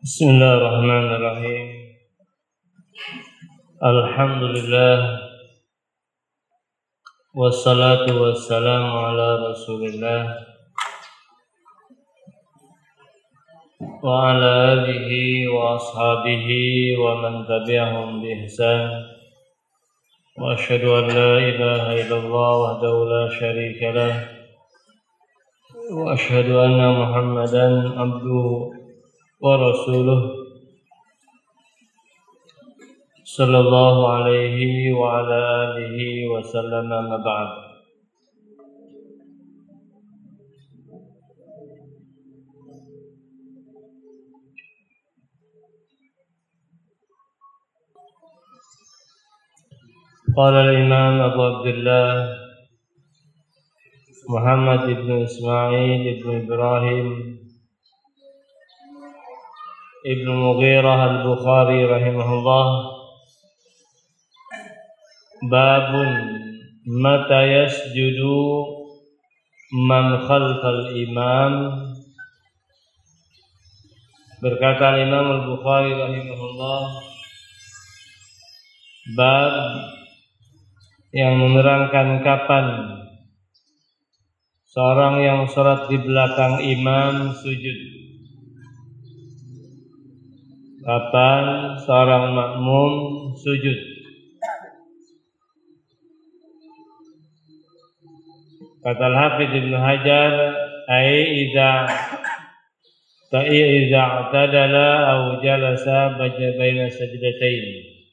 Bismillahirrahmanirrahim. Alhamdulillah wassalatu wassalamu ala Rasulillah wa ala alihi wa ashabihi wa man tabi'ahum bi ihsan. Wa asyhadu an la ilaha illallah wahdahu la syarika lah wa asyhadu anna Muhammadan abduhu wa rasuluh sallallahu alaihi wa ala alihi wa sallam, amma ba'd. Qala al-imam Abu Abdullah Muhammad ibn Ismail ibn Ibrahim ibn Mughirah al-Bukhari rahimahullah, babun mata yasjudu man khalfal imam. Berkata Imam Al-Bukhari rahimahullah, bab yang menerangkan kapan seorang yang sholat di belakang imam sujud, kapan seorang makmum sujud. Kata Al-Hafidz Ibnu Hajar, idza i'tadala aw jalasa baina sajdatain.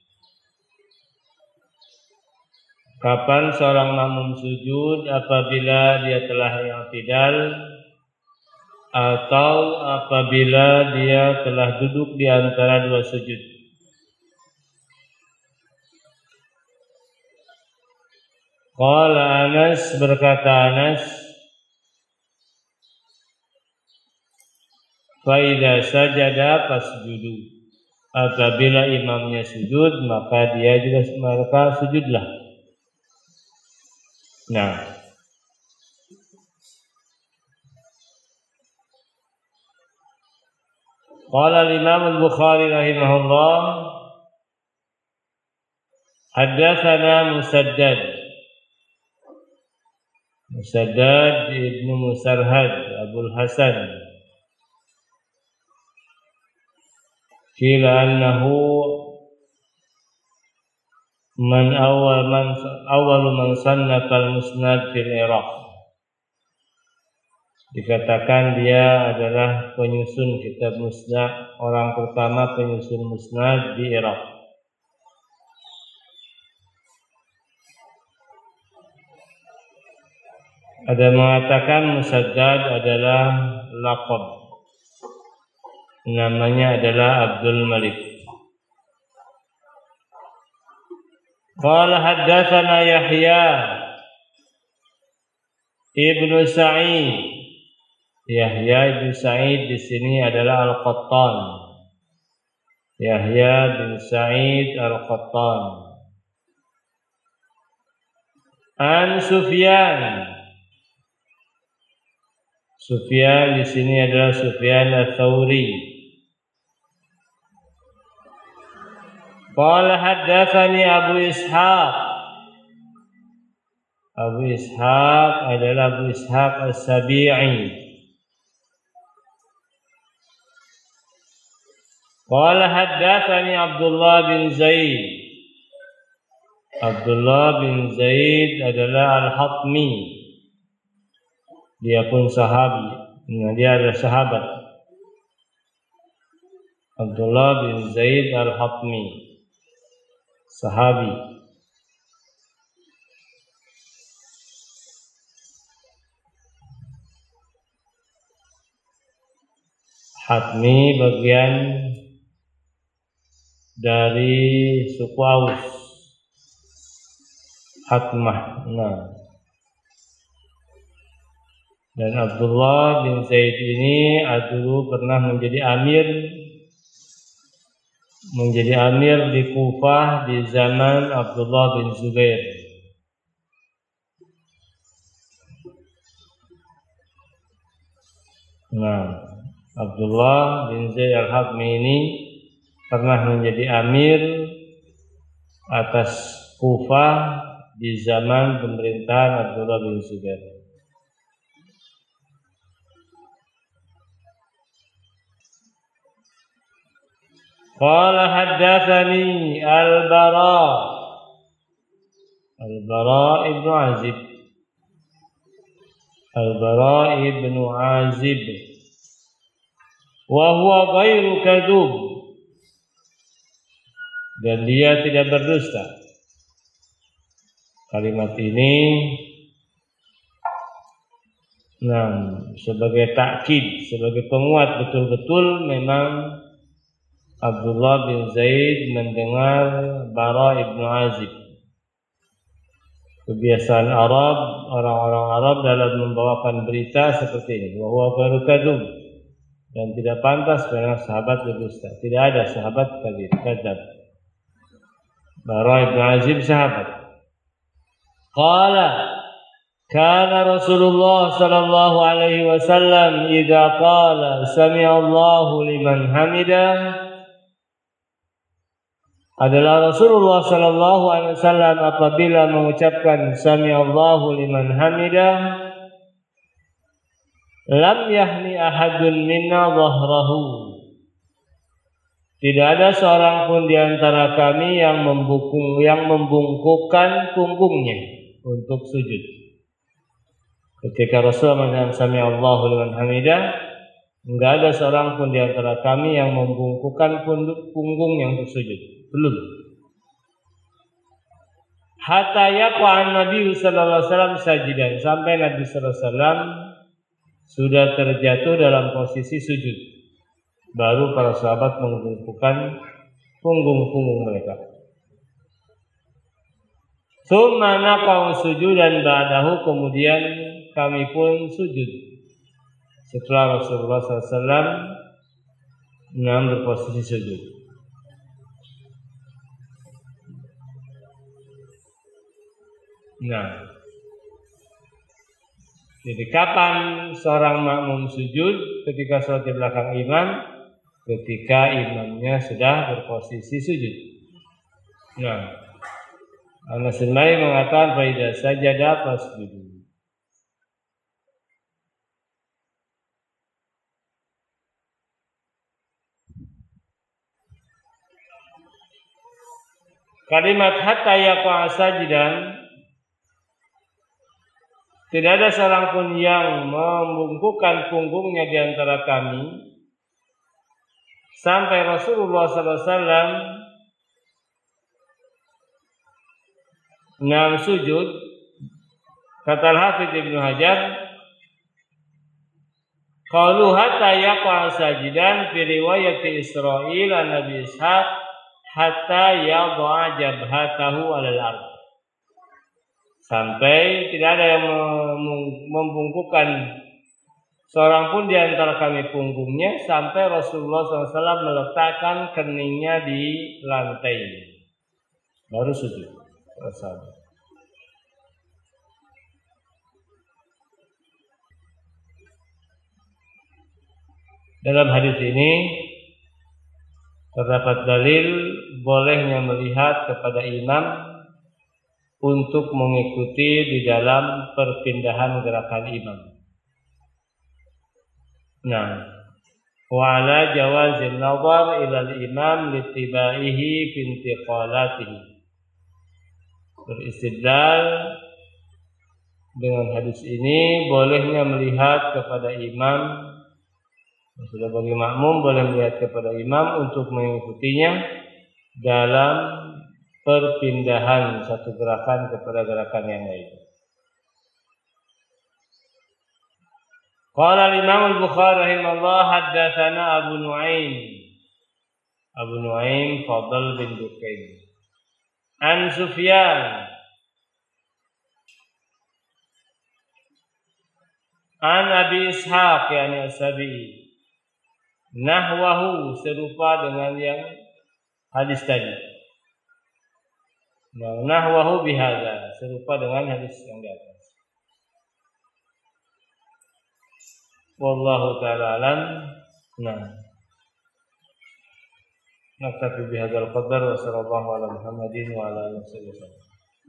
Kapan seorang makmum sujud? Apabila dia telah i'tidal atau apabila dia telah duduk di antara dua sujud. Qala Anas, berkata Anas, fa idza sajada fasjudu. Apabila imamnya sujud, maka sujudlah. Nah, qala al-Imam Al-Bukhari rahimahullah, haddatsana Musaddad ibn Musarhad Abul Hasan, qila annahu awwalu man sannafa al-musnad fil Iraq. Dikatakan dia adalah penyusun kitab musnad, orang pertama penyusun musnad di Irak. Ada mengatakan Musaddad adalah laqab, namanya adalah Abdul Malik. Qala haddatsana Yahya ibnu Sa'id. Yahya ibnu Sa'id di sini adalah Al-Qattan. Yahya bin Sa'id Al-Qattan. An Sufyan. Sufyan di sini adalah Sufyan Ats-Tsauri. Qala haddatsani Abu Ishaq. Abu Ishaq adalah Abu Ishaq As-Sabi'i. Qala haddatsani Abdullah bin Zaid. Abdullah bin Zaid adalah Al-Hatmi. Dia pun sahabi. Dia adalah sahabat. Abdullah bin Zaid Al-Hatmi, sahabi. Hatmi bagian dari suku Aus. Hatmah. Dan Abdullah bin Zaid ini dulu pernah menjadi amir di Kufah di zaman Abdullah bin Zubair. Nah, Abdullah bin Zaid al-Hadmi ini pernah menjadi amir atas Kufah di zaman pemerintahan Abdullah bin Zubair. Qala haddatsani al-Bara ibnu Azib wa huwa ghairu kadzub, dan dia tidak berdusta. Kalimat ini sebagai takkid, sebagai penguat betul-betul memang Abdullah bin Zaid mendengar Bara ibnu Azib. Kebiasaan Arab, orang-orang Arab dalam membawakan berita seperti ini, bahwa ghairu kadzub, dan tidak pantas karena sahabat berdusta. Tidak ada sahabat kadzab. Bara ibnu Azib sahabat. Qala kana Rasulullah sallallahu alaihi wasallam idza qala sami'allahu liman hamidah, adalah Rasulullah sallallahu alaihi wasallam apabila mengucapkan sami'allahu liman hamidah, lam yahni ahadun minna dhahrahu, tidak ada seorang pun di antara kami yang membungkukkan punggungnya untuk sujud. Ketika Rasulullah mengatakan sami'allahu liman hamidah, enggak ada seorang pun di antara kami yang membungkukkan punggungnya untuk sujud. Belum. Hatta yaqa'an Nabi sallallahu alaihi wasallam sajidan, sampai Nabi sallallahu alaihi wasallam sudah terjatuh dalam posisi sujud, baru para sahabat membungkukkan punggung-punggung mereka. Tsumma naqa'u sujudan ba'dahu, kemudian kami pun sujud setelah Rasulullah SAW berposisi sujud. Jadi kapan seorang makmum sujud? Ketika sholat di belakang imam, ketika imamnya sudah berposisi sujud. Anas bin Malik mengatakan faida sajada fasjudu. Kalimat hatta yaqa sajidan, tidak ada seorang pun yang membungkukkan punggungnya di antara kami sampai Rasulullah SAW sujud. Kata Al-Hafidz Ibnu Hajar, qalu hatta yaqa sajidan fi riwayat Israil an Nabi Ishaq hatta yad'a jabhatahu 'alal ardh, sampai tidak ada yang membungkukkan seorang pun di antara kami punggungnya sampai Rasulullah SAW meletakkan keningnya di lantai, baru sujud. Dalam hadis ini terdapat dalil bolehnya melihat kepada imam untuk mengikuti di dalam perpindahan gerakan imam. Wa ala jawazin nazar ila al-imam litibaihi fi intiqalatihi. Beristidlal dengan hadis ini bolehnya melihat kepada imam, sudah bagi makmum boleh melihat kepada imam untuk mengikutinya dalam perpindahan satu gerakan kepada gerakan yang lain. Qala al-Imam al-Bukhari rahimahullah haddatsana Abu Nuaim Fadl bin Dukain an Sufyan an Abi Ishaq yani As-Sabi'i nahwahu, serupa dengan yang hadis tadi. Nahwahu bihadza, serupa dengan hadis yang di atas. Wallahu ta'ala alam. Nah, naktafi bihadzal qadar wa sallallahu ala Muhammadin wa ala alihi wasallam.